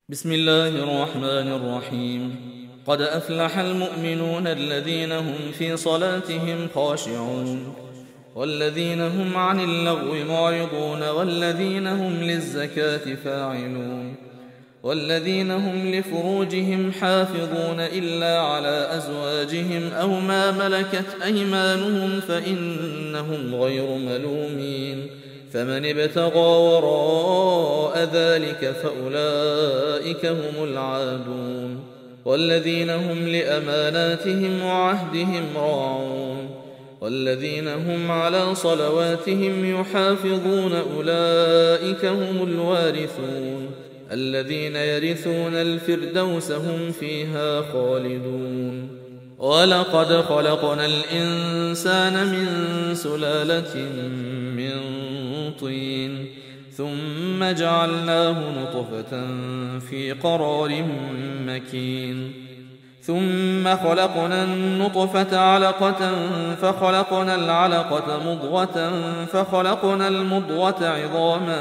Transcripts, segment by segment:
بسم الله الرحمن الرحيم. قد أفلح المؤمنون الذين هم في صلاتهم خاشعون والذين هم عن اللغو معرضون والذين هم للزكاة فاعلون والذين هم لفروجهم حافظون إلا على أزواجهم أو ما ملكت أيمانهم فإنهم غير ملومين، فمن ابتغى وراء ذلك فأولئك هم العادون والذين هم لأماناتهم وعهدهم راعون والذين هم على صلواتهم يحافظون أولئك هم الوارثون الذين يرثون الفردوس هم فيها خالدون. ولقد خلقنا الإنسان من سلالة من طين ثم جعلناه نطفة في قرار مكين، ثم خلقنا النطفة علقة فخلقنا العلقة مضغة فخلقنا المضغة عظاما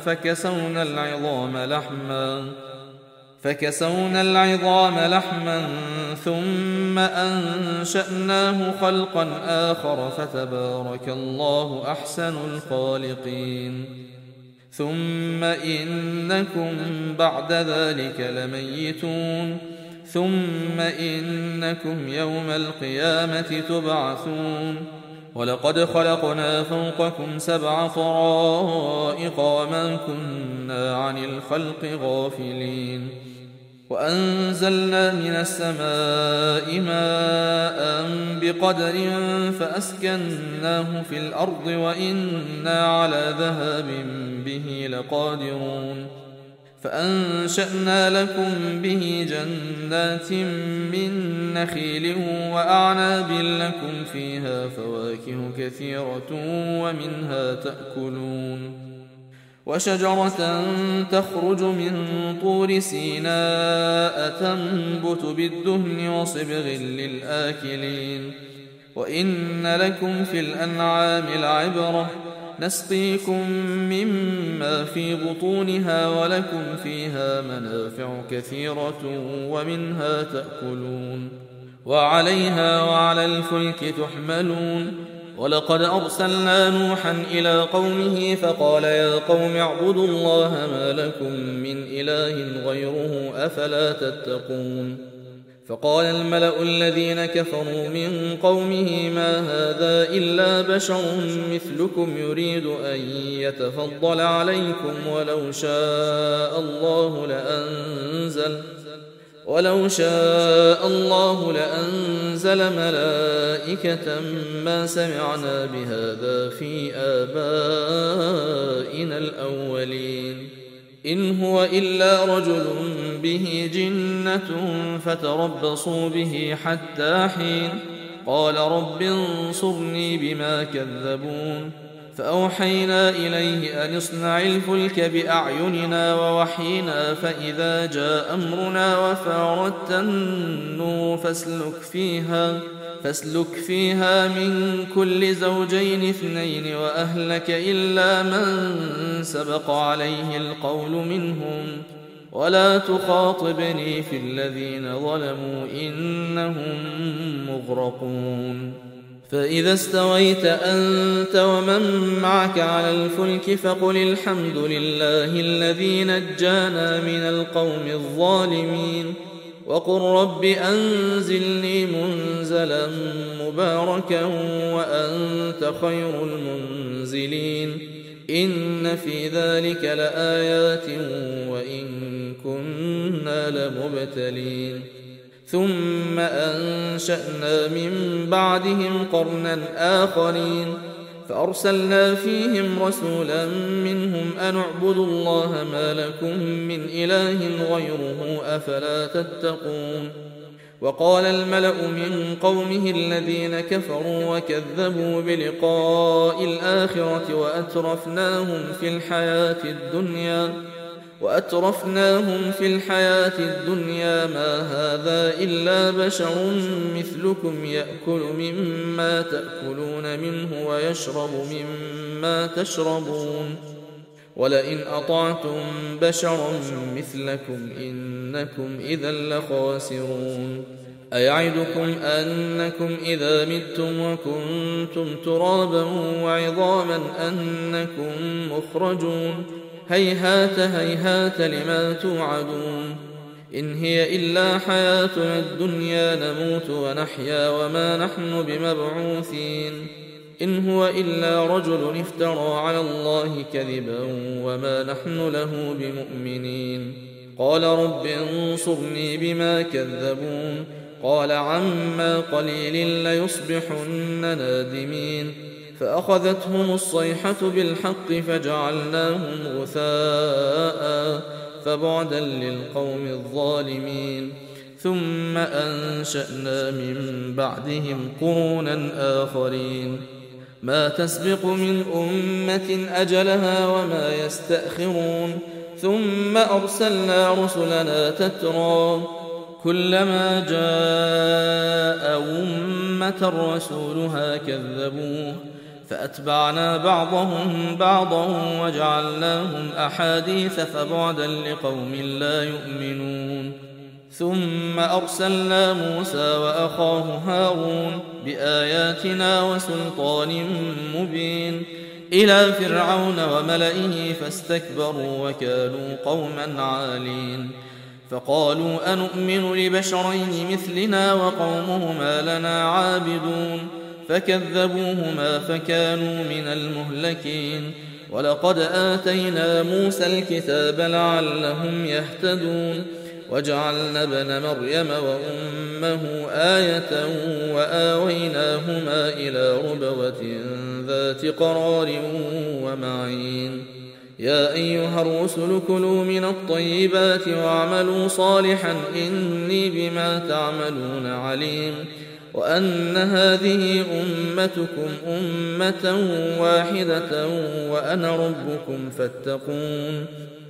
فكسونا العظام لحما ثم أنشأناه خلقا آخر فتبارك الله أحسن الخالقين. ثم إنكم بعد ذلك لميتون ثم إنكم يوم القيامة تبعثون. ولقد خلقنا فوقكم 7 طرائق وما كنا عن الخلق غافلين، وأنزلنا من السماء ماء بقدر فأسكناه في الأرض وإنا على ذهاب به لقادرون. فأنشأنا لكم به جنات من نخيل وأعناب لكم فيها فواكه كثيرة ومنها تأكلون، وشجرة تخرج من طور سيناء تنبت بالدهن وصبغ للآكلين. وإن لكم في الأنعام لعبرة نسقيكم مما في بطونها ولكم فيها منافع كثيرة ومنها تأكلون وعليها وعلى الفلك تحملون. ولقد أرسلنا نوحا إلى قومه فقال يا قوم اعبدوا الله ما لكم من إله غيره أفلا تتقون. فقال الملأ الذين كفروا من قومه ما هذا إلا بشر مثلكم يريد أن يتفضل عليكم ولو شاء الله لأنزل ملائكة ما سمعنا بهذا في آبائنا الأولين إن هو إلا رجل به جنة فتربصوا به حتى حين. قال رب انصرني بما كذبون. فأوحينا إليه أن اصنع الفلك بأعيننا ووحينا فإذا جاء أمرنا وفارت النور فاسلك فيها من كل زوجين 2 وأهلك إلا من سبق عليه القول منهم ولا تخاطبني في الذين ظلموا إنهم مغرقون. فإذا استويت أنت ومن معك على الفلك فقل الحمد لله الذي نجانا من القوم الظالمين وقل رب أنزلني منزلا مباركا وأنت خير المنزلين. إن في ذلك لآيات وإن كنا لمبتلين. ثم أنشأنا من بعدهم قرنا آخرين فأرسلنا فيهم رسولا منهم أن اعبدوا الله ما لكم من إله غيره أفلا تتقون. وقال الملأ من قومه الذين كفروا وكذبوا بلقاء الآخرة وأترفناهم في الحياة الدنيا ما هذا إلا بشر مثلكم يأكل مما تأكلون منه ويشرب مما تشربون ولئن أطعتم بشرا مثلكم إنكم إذا لخاسرون أيعدكم أنكم إذا متم وكنتم ترابا وعظاما أنكم مخرجون هيهات هيهات لما توعدون إن هي إلا حياتنا الدنيا نموت ونحيا وما نحن بمبعوثين إن هو إلا رجل افترى على الله كذبا وما نحن له بمؤمنين قال رب انصرني بما كذبون قال عما قليل ليصبحن نادمين فأخذتهم الصيحة بالحق فجعلناهم غثاء فبعدا للقوم الظالمين ثم أنشأنا من بعدهم قرونا آخرين ما تسبق من أمة أجلها وما يستأخرون ثم أرسلنا رسلنا تترى كلما جاء أمة رسولها كذبوه فأتبعنا بعضهم بعضا وجعلناهم أحاديث فبعدا لقوم لا يؤمنون ثم أرسلنا موسى وأخاه هارون بآياتنا وسلطان مبين إلى فرعون وملئه فاستكبروا وكانوا قوما عالين فقالوا أنؤمن لبشرين مثلنا وقومهما لنا عابدون فكذبوهما فكانوا من المهلكين ولقد آتينا موسى الكتاب لعلهم يهتدون وجعلنا ابن مريم وأمه آية وآويناهما إلى ربوة ذات قرار ومعين يا أيها الرسل كلوا من الطيبات واعملوا صالحا إني بما تعملون عليم وأن هذه أمتكم أمة واحدة وأنا ربكم فاتقون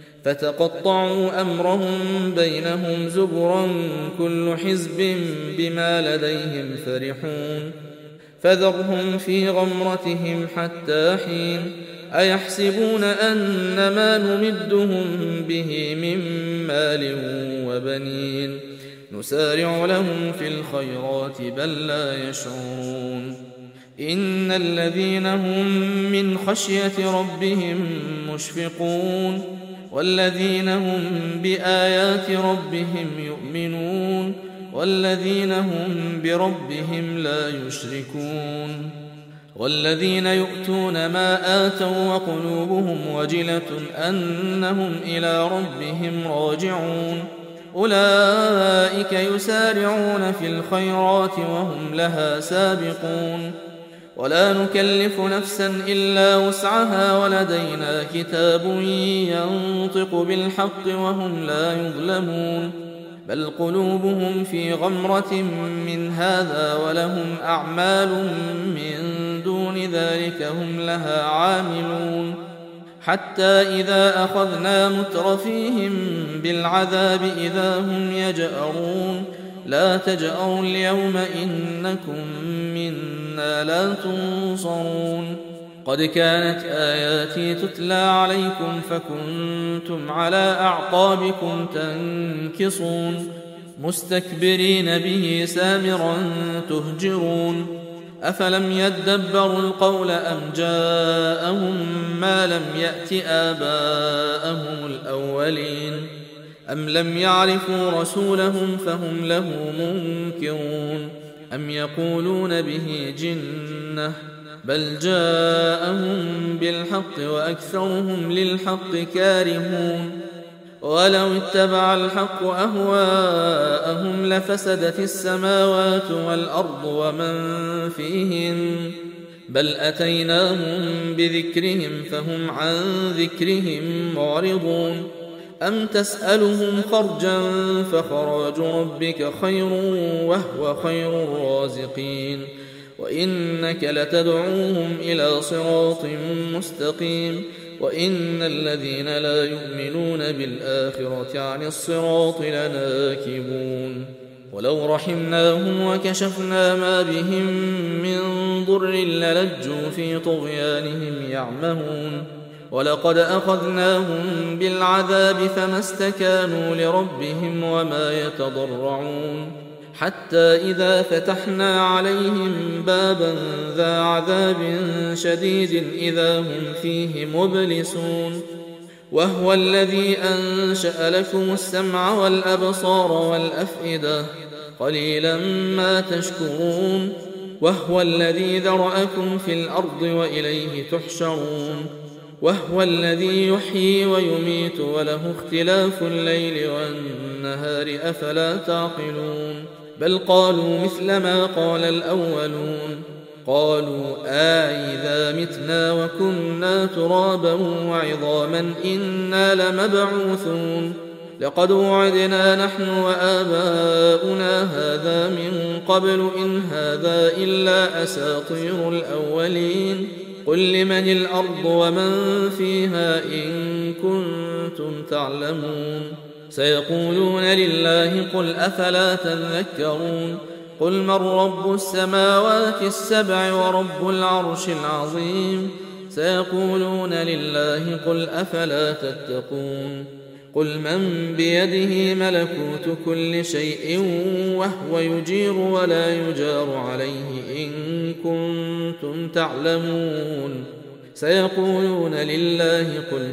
فتقطعوا أمرهم بينهم زبرا كل حزب بما لديهم فرحون فذرهم في غمرتهم حتى حين أيحسبون أن ما نمدهم به من مال وبنين نسارع لهم في الخيرات بل لا يشعرون إن الذين هم من خشية ربهم مشفقون والذين هم بآيات ربهم يؤمنون والذين هم بربهم لا يشركون والذين يؤتون ما آتوا وقلوبهم وجلة أنهم إلى ربهم راجعون أولئك يسارعون في الخيرات وهم لها سابقون ولا نكلف نفسا إلا وسعها ولدينا كتاب ينطق بالحق وهم لا يظلمون بل قلوبهم في غمرة من هذا ولهم أعمال من دون ذلك هم لها عاملون حتى إذا أخذنا مترفيهم بالعذاب إذا هم يجأرون لا تجأروا اليوم إنكم منا لا تنصرون قد كانت آياتي تتلى عليكم فكنتم على أعقابكم تنكصون مستكبرين به سامرا تهجرون أفلم يدبروا القول أم جاءهم ما لم يأت آباءهم الأولين أم لم يعرفوا رسولهم فهم له منكرون أم يقولون به جنة بل جاءهم بالحق وأكثرهم للحق كارهون ولو اتبع الحق أهواءهم لفسدت السماوات والأرض ومن فيهن بل أتيناهم بذكرهم فهم عن ذكرهم معرضون أم تسألهم خرجا فخراج ربك خير وهو خير الرازقين وإنك لتدعوهم إلى صراط مستقيم وإن الذين لا يؤمنون بالآخرة عن الصراط لناكبون ولو رحمناهم وكشفنا ما بهم من ضر للجوا في طغيانهم يعمهون ولقد أخذناهم بالعذاب فما استكانوا لربهم وما يتضرعون حتى إذا فتحنا عليهم بابا ذا عذاب شديد إذا هم فيه مبلسون وهو الذي أنشأ لكم السمع والأبصار والأفئدة قليلا ما تشكرون وهو الذي ذرأكم في الأرض وإليه تحشرون وهو الذي يحيي ويميت وله اختلاف الليل والنهار أفلا تعقلون بل قالوا مثل ما قال الأولون قالوا إذا متنا وكنا ترابا وعظاما إنا لمبعوثون لقد وعدنا نحن وآباؤنا هذا من قبل إن هذا إلا أساطير الأولين قل لمن الأرض ومن فيها إن كنتم تعلمون سيقولون لله قل أفلا تذكرون قل من رب السماوات السبع ورب العرش العظيم سيقولون لله قل أفلا تتقون قل من بيده ملكوت كل شيء وهو يجير ولا يجار عليه إن كنتم تعلمون سيقولون لله قل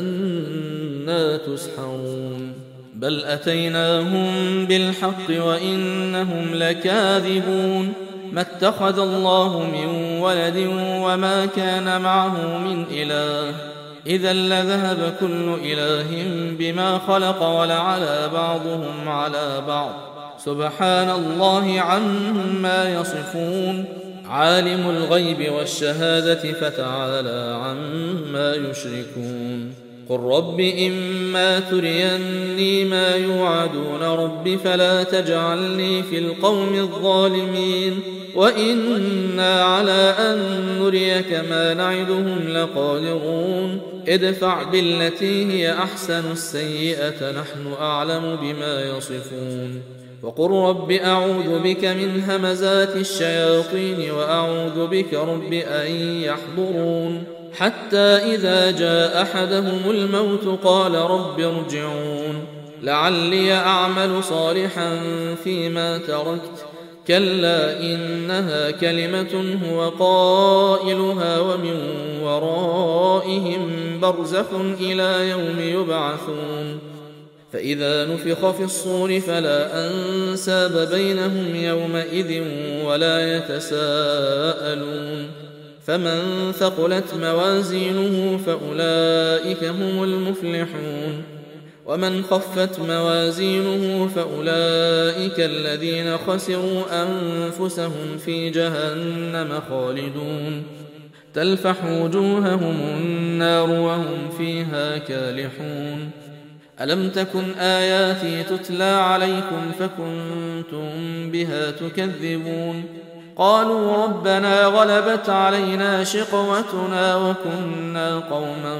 فأنى تسحرون بل أتيناهم بالحق وإنهم لكاذبون ما اتخذ الله من ولد وما كان معه من إله إذا لذهب كل إله بما خلق ولعلى بعضهم على بعض سبحان الله عما يصفون عالم الغيب والشهادة فتعالى عما يشركون قل رب إما تريني ما يوعدون رب فلا تجعلني في القوم الظالمين وإنا على أن نريك ما نعدهم لقادرون ادفع بالتي هي أحسن السيئة نحن أعلم بما يصفون وقل رب أعوذ بك من همزات الشياطين وأعوذ بك رب أن يحضرون حتى إذا جاء أحدهم الموت قال رب ارجعون لعلي أعمل صالحا فيما تركت كلا إنها كلمة هو قائلها ومن ورائهم برزخ إلى يوم يبعثون فإذا نفخ في الصور فلا أنساب بينهم يومئذ ولا يتساءلون فمن ثقلت موازينه فأولئك هم المفلحون ومن خفت موازينه فأولئك الذين خسروا أنفسهم في جهنم خالدون تلفح وجوههم النار وهم فيها كالحون ألم تكن آياتي تتلى عليكم فكنتم بها تكذبون قالوا ربنا غلبت علينا شقوتنا وكنا قوما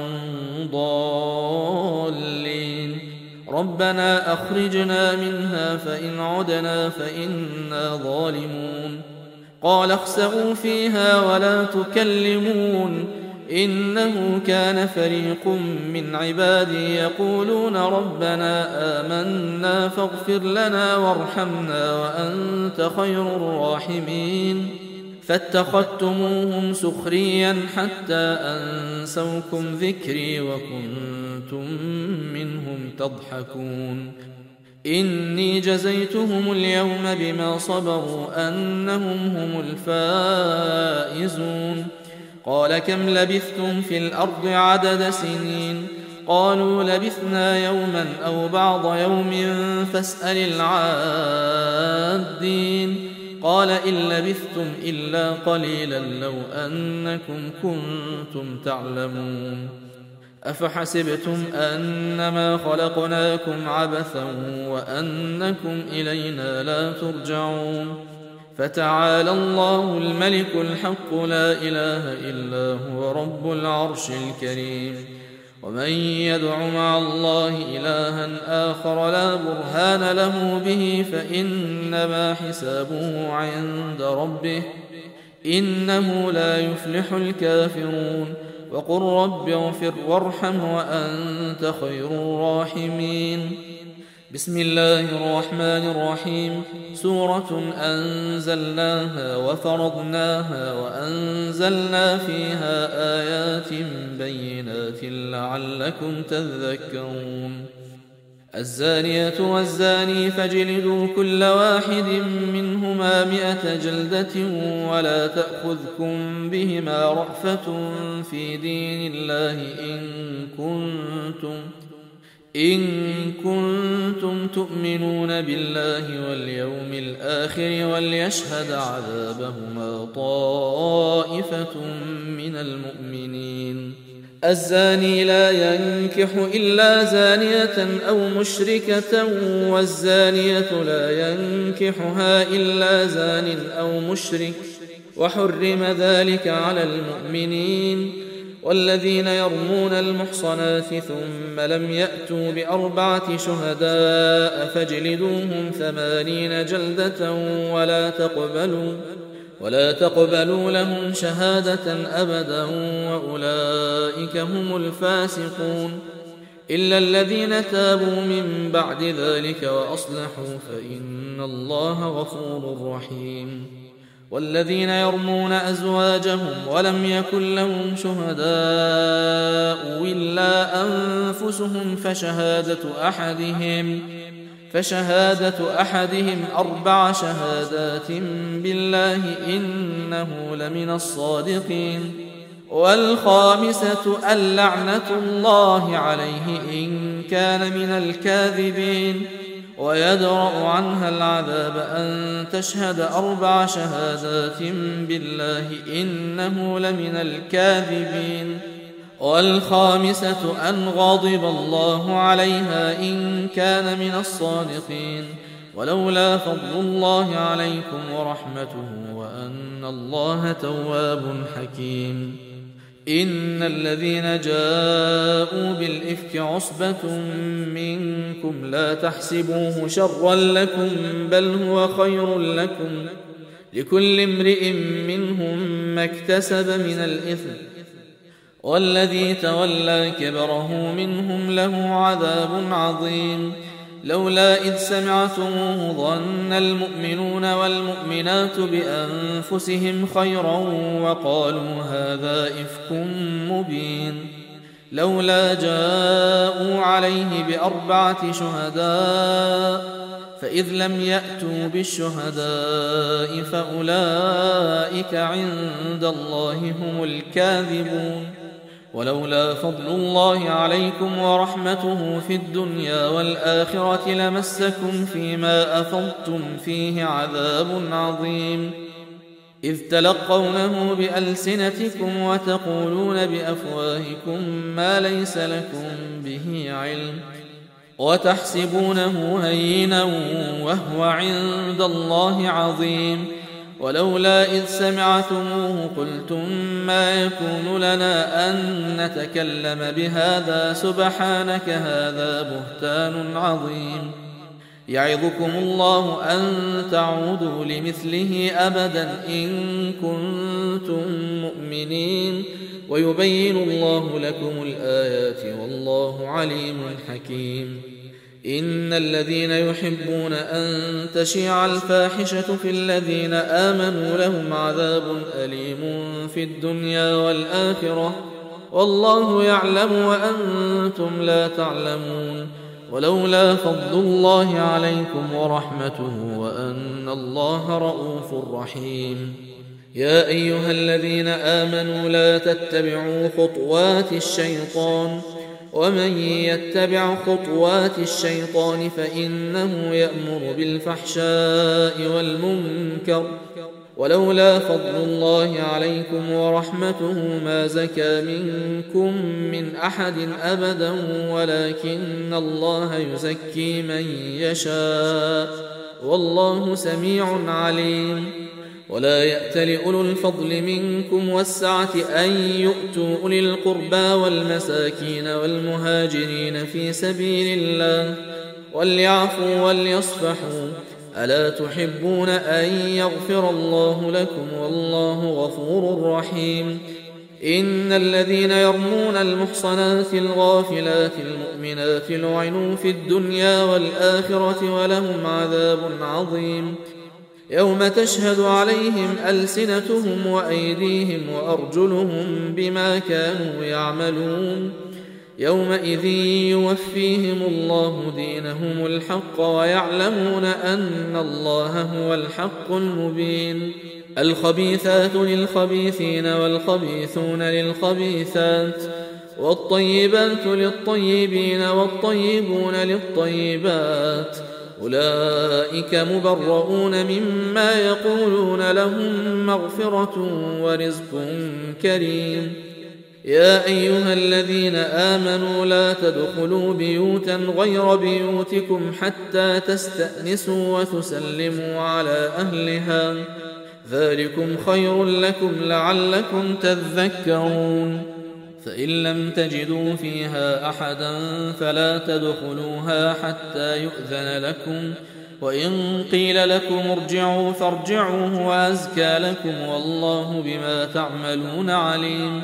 ضالين ربنا أخرجنا منها فإن عدنا فإنا ظالمون قال اخسئوا فيها ولا تكلمون إنه كان فريق من عبادي يقولون ربنا آمنا فاغفر لنا وارحمنا وأنت خير الراحمين فاتخذتموهم سخريا حتى أنسوكم ذكري وكنتم منهم تضحكون إني جزيتهم اليوم بما صبروا أنهم هم الفائزون قال كم لبثتم في الأرض عدد سنين قالوا لبثنا يوما أو بعض يوم فاسأل العادين قال إن لبثتم إلا قليلا لو أنكم كنتم تعلمون أفحسبتم أنما خلقناكم عبثا وأنكم إلينا لا ترجعون فتعالى الله الملك الحق لا إله إلا هو رب العرش الكريم ومن يدع مع الله إلها آخر لا برهان له به فإنما حسابه عند ربه إنه لا يفلح الكافرون وقل رب اغفر وارحم وأنت خير الراحمين. بسم الله الرحمن الرحيم. سورة أنزلناها وفرضناها وأنزلنا فيها آيات بينات لعلكم تذكرون. الزانية والزاني فاجلدوا كل واحد منهما 100 جلدة ولا تأخذكم بهما رأفة في دين الله إن كنتم تؤمنون بالله واليوم الآخر وليشهد عذابهما طائفة من المؤمنين. الزاني لا ينكح إلا زانية أو مشركة والزانية لا ينكحها إلا زان أو مشرك وحرم ذلك على المؤمنين. والذين يرمون المحصنات ثم لم يأتوا ب4 شهداء فاجلدوهم 80 جلدة ولا تقبلوا لهم شهادة أبدا وأولئك هم الفاسقون. إلا الذين تابوا من بعد ذلك وأصلحوا فإن الله غفور رحيم. والذين يرمون أزواجهم ولم يكن لهم شهداء إلا أنفسهم فشهادة أحدهم 4 شهادات بالله إنه لمن الصادقين. والخامسة اللعنة الله عليه إن كان من الكاذبين. ويدرأ عنها العذاب أن تشهد 4 شهادات بالله إنه لمن الكاذبين. والخامسة أن غضب الله عليها إن كان من الصادقين. ولولا فضل الله عليكم ورحمته وأن الله تواب حكيم. إن الذين جاءوا بالإفك عصبة منكم لا تحسبوه شرا لكم بل هو خير لكم لكل امرئ منهم ما اكتسب من الإثم والذي تولى كبره منهم له عذاب عظيم. لولا إذ سمعتموه ظن المؤمنون والمؤمنات بأنفسهم خيرا وقالوا هذا إفك مبين. لولا جاءوا عليه ب4 شهداء فإذ لم يأتوا بالشهداء فأولئك عند الله هم الكاذبون. ولولا فضل الله عليكم ورحمته في الدنيا والآخرة لمسكم فيما أفضتم فيه عذاب عظيم. إذ تلقونه بألسنتكم وتقولون بأفواهكم ما ليس لكم به علم وتحسبونه هينا وهو عند الله عظيم. ولولا إذ سمعتموه قلتم ما يكون لنا أن نتكلم بهذا سبحانك هذا بهتان عظيم. يعظكم الله أن تعودوا لمثله أبدا إن كنتم مؤمنين ويبين الله لكم الآيات والله عليم حكيم. إن الذين يحبون أن تشيع الفاحشة في الذين آمنوا لهم عذاب أليم في الدنيا والآخرة والله يعلم وأنتم لا تعلمون. ولولا فضل الله عليكم ورحمته وأن الله رؤوف رحيم. يا أيها الذين آمنوا لا تتبعوا خطوات الشيطان ومن يتبع خطوات الشيطان فإنه يأمر بالفحشاء والمنكر. ولولا فضل الله عليكم ورحمته ما زكى منكم من أحد أبدا ولكن الله يزكي من يشاء والله سميع عليم. ولا يأتل أولو الفضل منكم والسعة أن يؤتوا أولي القربى والمساكين والمهاجرين في سبيل الله وليعفوا وليصفحوا ألا تحبون أن يغفر الله لكم والله غفور رحيم. إن الذين يرمون المحصنات الغافلات المؤمنات لعنوا في الدنيا والآخرة ولهم عذاب عظيم يوم تشهد عليهم ألسنتهم وأيديهم وأرجلهم بما كانوا يعملون يومئذ يوفيهم الله دينهم الحق ويعلمون أن الله هو الحق المبين الخبيثات للخبيثين والخبيثون للخبيثات والطيبات للطيبين والطيبون للطيبات أولئك مبرؤون مما يقولون لهم مغفرة ورزق كريم يا أيها الذين آمنوا لا تدخلوا بيوتا غير بيوتكم حتى تستأنسوا وتسلموا على أهلها ذلكم خير لكم لعلكم تذكرون فإن لم تجدوا فيها أحدا فلا تدخلوها حتى يؤذن لكم وإن قيل لكم ارجعوا فارجعوا هو أزكى لكم والله بما تعملون عليم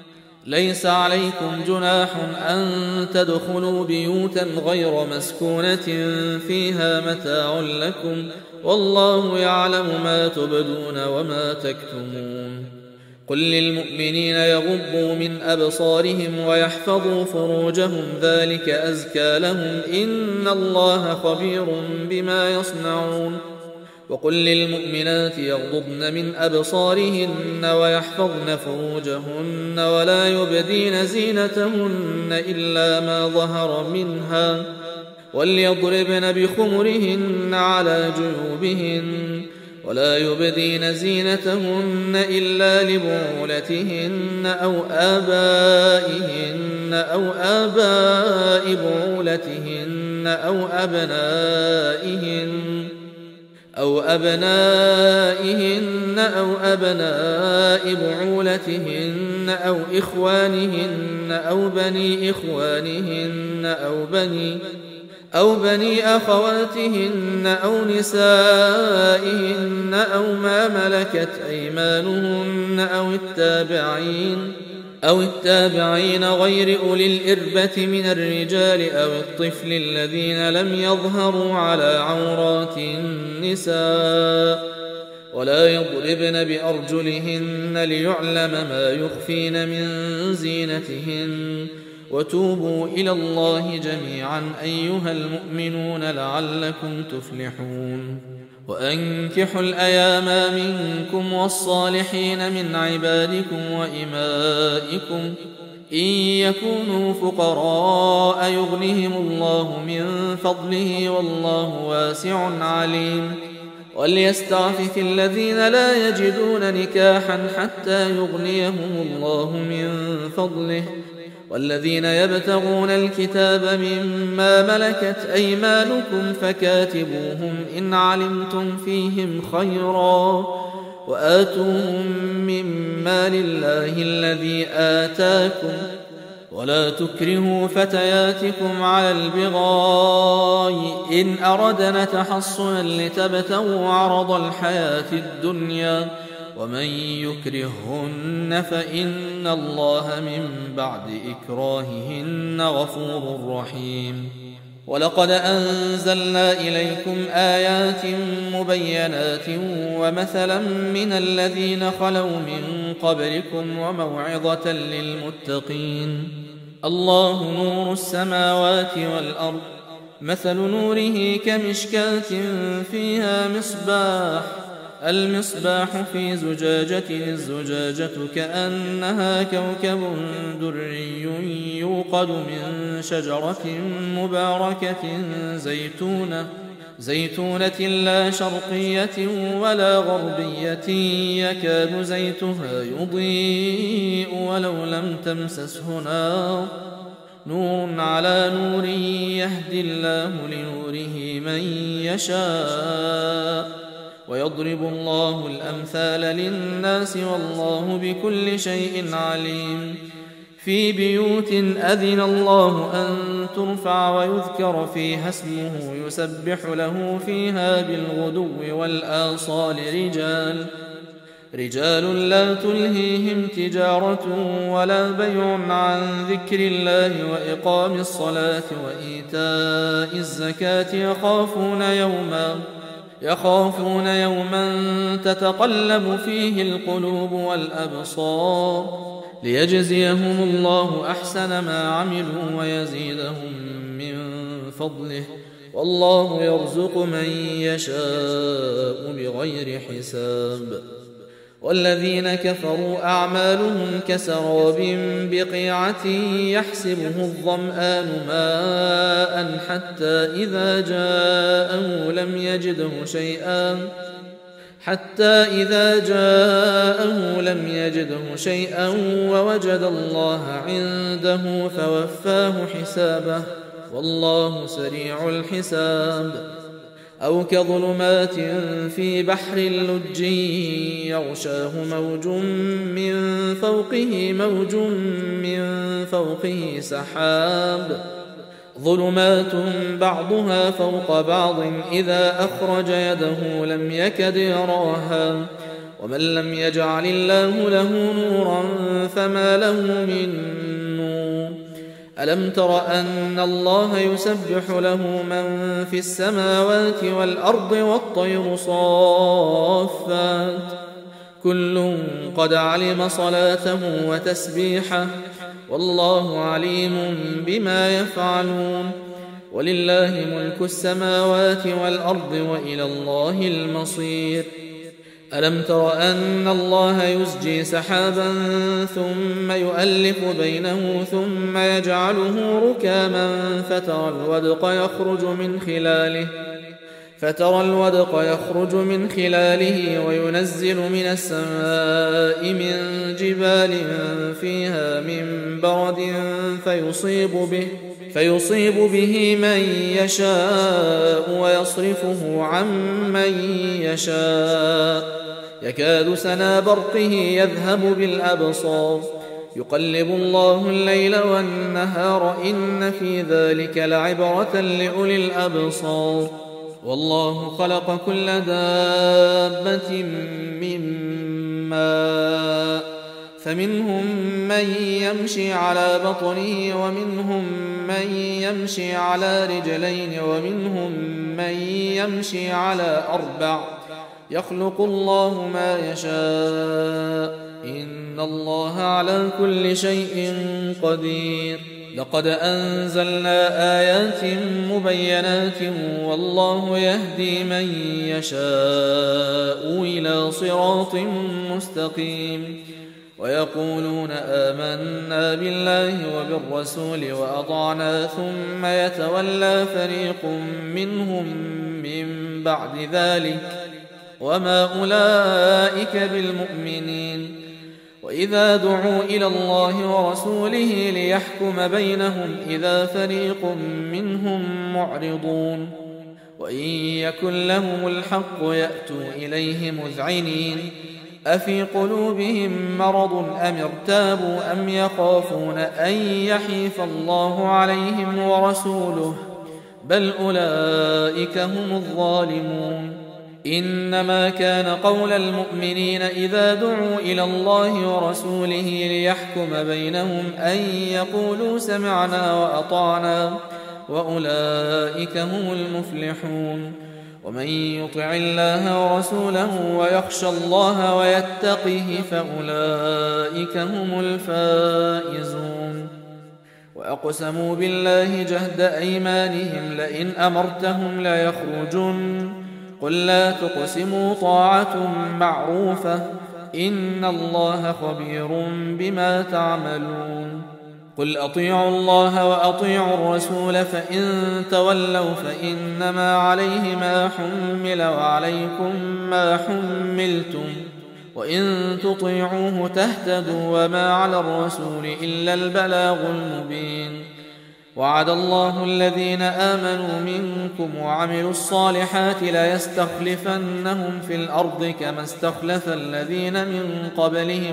ليس عليكم جناح أن تدخلوا بيوتا غير مسكونة فيها متاع لكم والله يعلم ما تبدون وما تكتمون قل للمؤمنين يغضوا من أبصارهم ويحفظوا فروجهم ذلك أزكى لهم إن الله خبير بما يصنعون وقل للمؤمنات يغضضن من أبصارهن ويحفظن فروجهن ولا يبدين زينتهن إلا ما ظهر منها وليضربن بخمرهن على جيوبهن ولا يبدين زينتهن إلا لبعولتهن أو آبائهن أو آباء بعولتهن أو أبنائهن أو أبناء بعولتهن أو إخوانهن أو بني إخوانهن أو بني أخواتهن أو نسائهن أو ما ملكت أيمانهن أو التابعين غير أولي الإربة من الرجال أو الطفل الذين لم يظهروا على عورات النساء ولا يضربن بأرجلهن ليعلم ما يخفين من زينتهن وتوبوا إلى الله جميعا أيها المؤمنون لعلكم تفلحون وأنكحوا الأيام منكم والصالحين من عبادكم وإمائكم إن يكونوا فقراء يغنهم الله من فضله والله واسع عليم وليستعفف الذين لا يجدون نكاحا حتى يغنيهم الله من فضله والذين يبتغون الكتاب مما ملكت أيمانكم فكاتبوهم إن علمتم فيهم خيرا وآتوهم مما لله الذي آتاكم ولا تكرهوا فتياتكم على البغاء إن أردنا تحصنا لتبتغوا عرض الحياة الدنيا ومن يكرههن فإن الله من بعد إكراههن غفور رحيم ولقد أنزلنا إليكم آيات مبينات ومثلا من الذين خلوا من قبلكم وموعظة للمتقين الله نور السماوات والأرض مثل نوره كمشكاة فيها المصباح في زجاجة الزجاجة كأنها كوكب دري يوقد من شجرة مباركة زيتونة لا شرقية ولا غربية يكاد زيتها يضيء ولو لم تمسسه نار نور على نور يهدي الله لنوره من يشاء ويضرب الله الأمثال للناس والله بكل شيء عليم في بيوت أذن الله أن ترفع ويذكر فيها اسمه يسبح له فيها بالغدو والآصال رجال لا تلهيهم تجارة ولا بيع عن ذكر الله وإقام الصلاة وإيتاء الزكاة يخافون يوما تتقلب فيه القلوب والأبصار ليجزيهم الله أحسن ما عملوا ويزيدهم من فضله والله يرزق من يشاء بغير حساب. والذين كفروا أعمالهم كسراب بقيعة يحسبه الظمآن ماء حتى إذا جاءه لم يجده شيئا ووجد الله عنده فوفاه حسابه والله سريع الحساب. أو كظلمات في بحر لج يغشاه موج من فوقه سحاب ظلمات بعضها فوق بعض إذا أخرج يده لم يكد يراها ومن لم يجعل الله له نورا فما له من نور. ألم تر أن الله يسبح له من في السماوات والأرض والطير صافات كل قد علم صلاته وتسبيحه والله عليم بما يفعلون. ولله ملك السماوات والأرض وإلى الله المصير. ألم تر أن الله يزجي سحابا ثم يؤلف بينه ثم يجعله ركاما فترى الودق يخرج من خلاله وينزل من السماء من جبال فيها من برد فيصيب به من يشاء ويصرفه عن من يشاء يكاد سنا برقه يذهب بالأبصار يقلب الله الليل والنهار إن في ذلك لعبرة لأولي الأبصار. والله خلق كل دابة من ماء فمنهم من يمشي على بطنه ومنهم من يمشي على رجلين ومنهم من يمشي على أربع يخلق الله ما يشاء إن الله على كل شيء قدير. لقد أنزلنا آيات مبينات والله يهدي من يشاء إلى صراط مستقيم. ويقولون آمنا بالله وبالرسول وأطعنا ثم يتولى فريق منهم من بعد ذلك وما أولئك بالمؤمنين. وإذا دعوا إلى الله ورسوله ليحكم بينهم إذا فريق منهم معرضون وإن يكن لهم الحق يأتوا إليه مذعنين أفي قلوبهم مرض أم ارتابوا أم يخافون أن يحيف الله عليهم ورسوله بل أولئك هم الظالمون. إنما كان قول المؤمنين إذا دعوا إلى الله ورسوله ليحكم بينهم أن يقولوا سمعنا وأطعنا وأولئك هم المفلحون. ومن يطع الله ورسوله ويخشى الله ويتقه فأولئك هم الفائزون. وأقسموا بالله جهد أيمانهم لئن أمرتهم ليخرجن قل لا تقسموا طاعة معروفة إن الله خبير بما تعملون. قل أطيعوا الله وأطيعوا الرسول فإن تولوا فإنما عليه ما حمل وعليكم ما حملتم وإن تطيعوه تهتدوا وما على الرسول إلا البلاغ المبين. وعد الله الذين آمنوا منكم وعملوا الصالحات ليستخلفنهم في الأرض كما استخلف الذين من قبلهم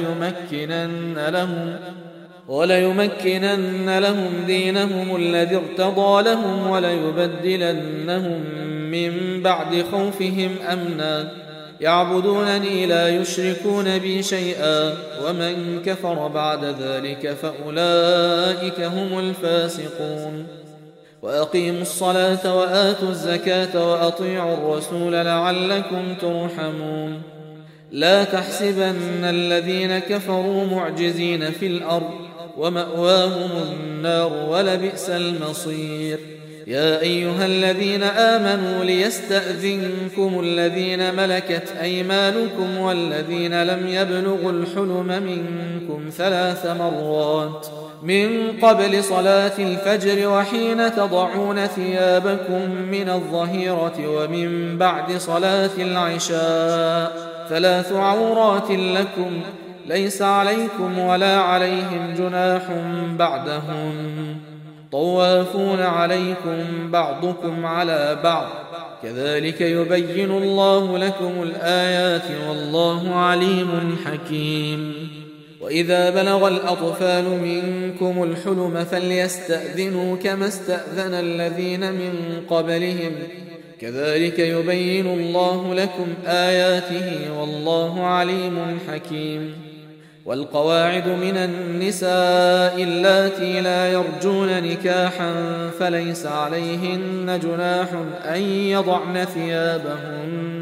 وليمكنن لهم دينهم الذي ارتضى لهم وليبدلنهم من بعد خوفهم أمنا يعبدونني لا يشركون بي شيئا ومن كفر بعد ذلك فأولئك هم الفاسقون وأقيموا الصلاة وآتوا الزكاة وأطيعوا الرسول لعلكم ترحمون لا تحسبن الذين كفروا معجزين في الأرض ومأواهم النار ولبئس المصير يا أيها الذين آمنوا ليستأذنكم الذين ملكت أيمانكم والذين لم يبلغوا الحلم منكم 3 مرات من قبل صلاة الفجر وحين تضعون ثيابكم من الظهيرة ومن بعد صلاة العشاء 3 عورات لكم ليس عليكم ولا عليهم جناح بعدهم طوافون عليكم بعضكم على بعض كذلك يبين الله لكم الآيات والله عليم حكيم وإذا بلغ الأطفال منكم الحلم فليستأذنوا كما استأذن الذين من قبلهم كذلك يبين الله لكم آياته والله عليم حكيم والقواعد من النساء اللاتي لا يرجون نكاحا فليس عليهن جناح أن يضعن ثيابهن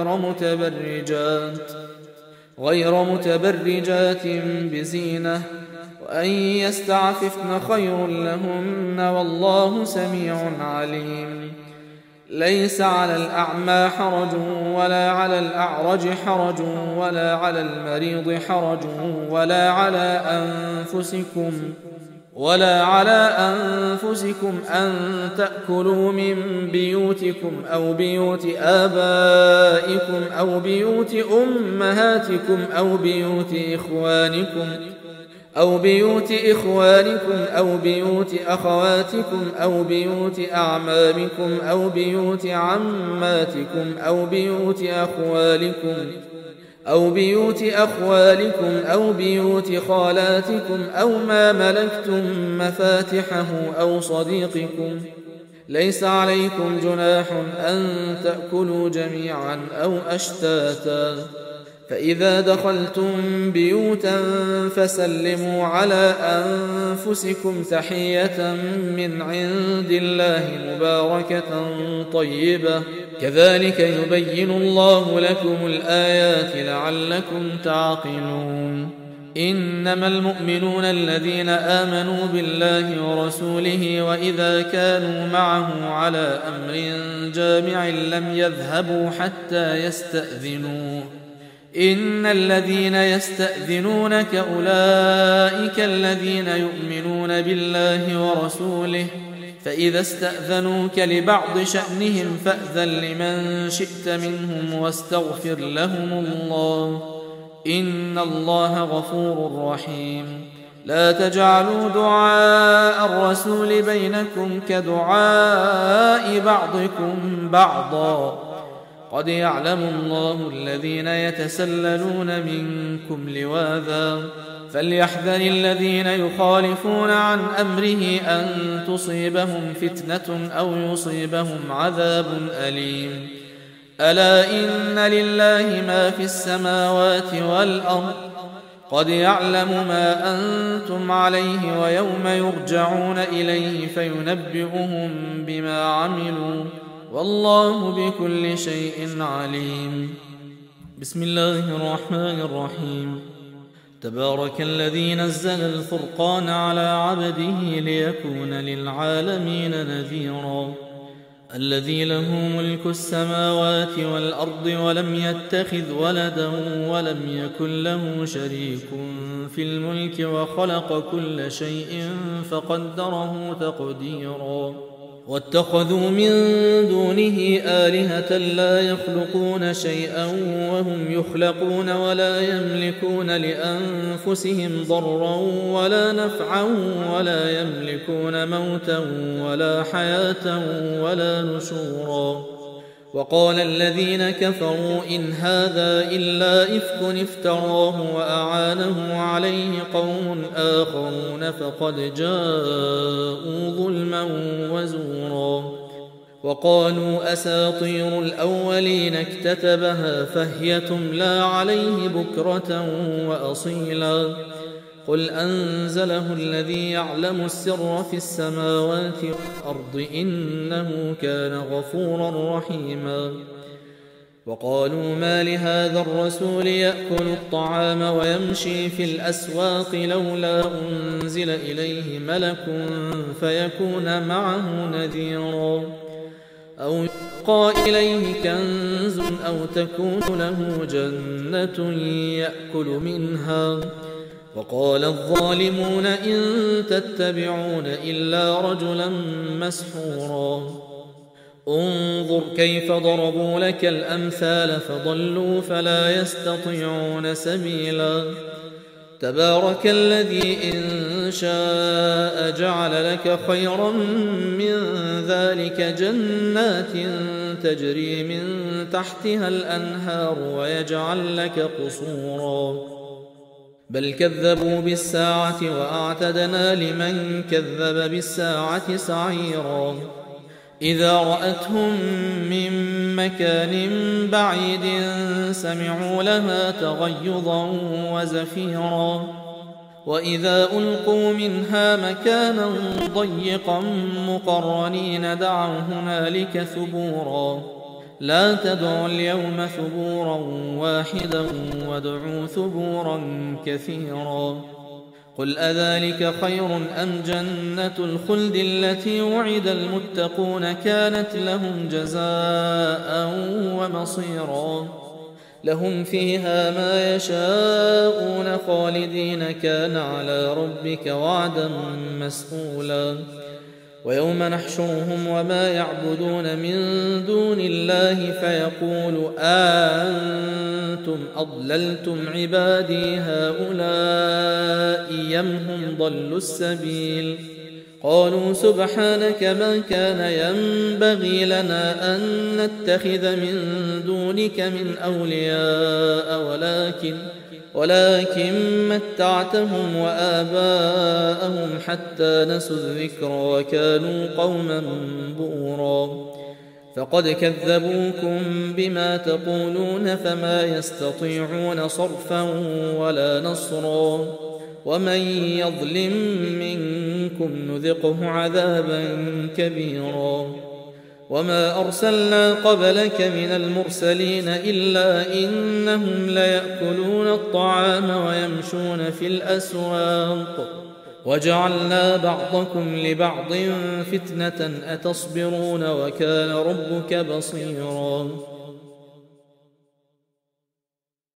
غير متبرجات بزينة وأن يستعففن خير لهن والله سميع عليم ليس على الأعمى حرج ولا على الأعرج حرج ولا على المريض حرج ولا على أنفسكم أن تأكلوا من بيوتكم أو بيوت آبائكم أو بيوت أمهاتكم أو بيوت إخوانكم أو بيوت أخواتكم أو بيوت أعمامكم أو بيوت عماتكم أو بيوت أخوالكم أو بيوت خالاتكم أو ما ملكتم مفاتحه أو صديقكم ليس عليكم جناح أن تأكلوا جميعا أو أشتاتا فإذا دخلتم بيوتا فسلموا على أنفسكم تحية من عند الله مباركة طيبة كذلك يبين الله لكم الآيات لعلكم تعقلون إنما المؤمنون الذين آمنوا بالله ورسوله وإذا كانوا معه على أمر جامع لم يذهبوا حتى يستأذنوه إن الذين يستأذنونك أولئك الذين يؤمنون بالله ورسوله فإذا استأذنوك لبعض شأنهم فأذن لمن شئت منهم واستغفر لهم الله إن الله غفور رحيم لا تجعلوا دعاء الرسول بينكم كدعاء بعضكم بعضا قد يعلم الله الذين يتسللون منكم لواذا فليحذر الذين يخالفون عن أمره أن تصيبهم فتنة أو يصيبهم عذاب أليم ألا إن لله ما في السماوات والأرض قد يعلم ما أنتم عليه ويوم يرجعون إليه فينبئهم بما عملوا والله بكل شيء عليم بسم الله الرحمن الرحيم تبارك الذي نزل الفرقان على عبده ليكون للعالمين نذيرا الذي له ملك السماوات والأرض ولم يتخذ ولدا ولم يكن له شريك في الملك وخلق كل شيء فقدره تقديرا واتخذوا من دونه آلهة لا يخلقون شيئا وهم يخلقون ولا يملكون لأنفسهم ضرا ولا نفعا ولا يملكون موتا ولا حياة ولا نشورا وقال الذين كفروا إن هذا إلا إفك افتراه وأعانه عليه قوم آخرون فقد جاءوا ظلما وزورا وقالوا أساطير الأولين اكتتبها فهي تملى عليه بكرة وأصيلا قل أنزله الذي يعلم السر في السماوات والأرض إنه كان غفورا رحيما وقالوا ما لهذا الرسول يأكل الطعام ويمشي في الأسواق لولا أنزل إليه ملك فيكون معه نذيرا أو يلقى إليه كنز أو تكون له جنة يأكل منها وقال الظالمون إن تتبعون إلا رجلا مسحورا انظر كيف ضربوا لك الأمثال فضلوا فلا يستطيعون سبيلا تبارك الذي إن شاء جعل لك خيرا من ذلك جنات تجري من تحتها الأنهار ويجعل لك قصورا بل كذبوا بالساعة وأعتدنا لمن كذب بالساعة سعيرا إذا رأتهم من مكان بعيد سمعوا لها تغيظا وزفيرا وإذا ألقوا منها مكانا ضيقا مقرنين دعوا هنالك ثبورا لا تدعوا اليوم ثبورا واحدا وادعوا ثبورا كثيرا قل أذلك خير أم جنة الخلد التي وعد المتقون كانت لهم جزاء ومصيرا لهم فيها ما يشاءون خالدين كان على ربك وعدا مسئولا ويوم نحشرهم وما يعبدون من دون الله فيقول أنتم أضللتم عبادي هؤلاء أم هم ضلوا السبيل قالوا سبحانك ما كان ينبغي لنا أن نتخذ من دونك من أولياء ولكن متعتهم وآباءهم حتى نسوا الذكر وكانوا قوما بؤرا فقد كذبوكم بما تقولون فما يستطيعون صرفا ولا نصرا ومن يظلم منكم نذقه عذابا كبيرا وما أرسلنا قبلك من المرسلين إلا إنهم ليأكلون الطعام ويمشون في الأسواق وجعلنا بعضكم لبعض فتنة أتصبرون وكان ربك بصيرا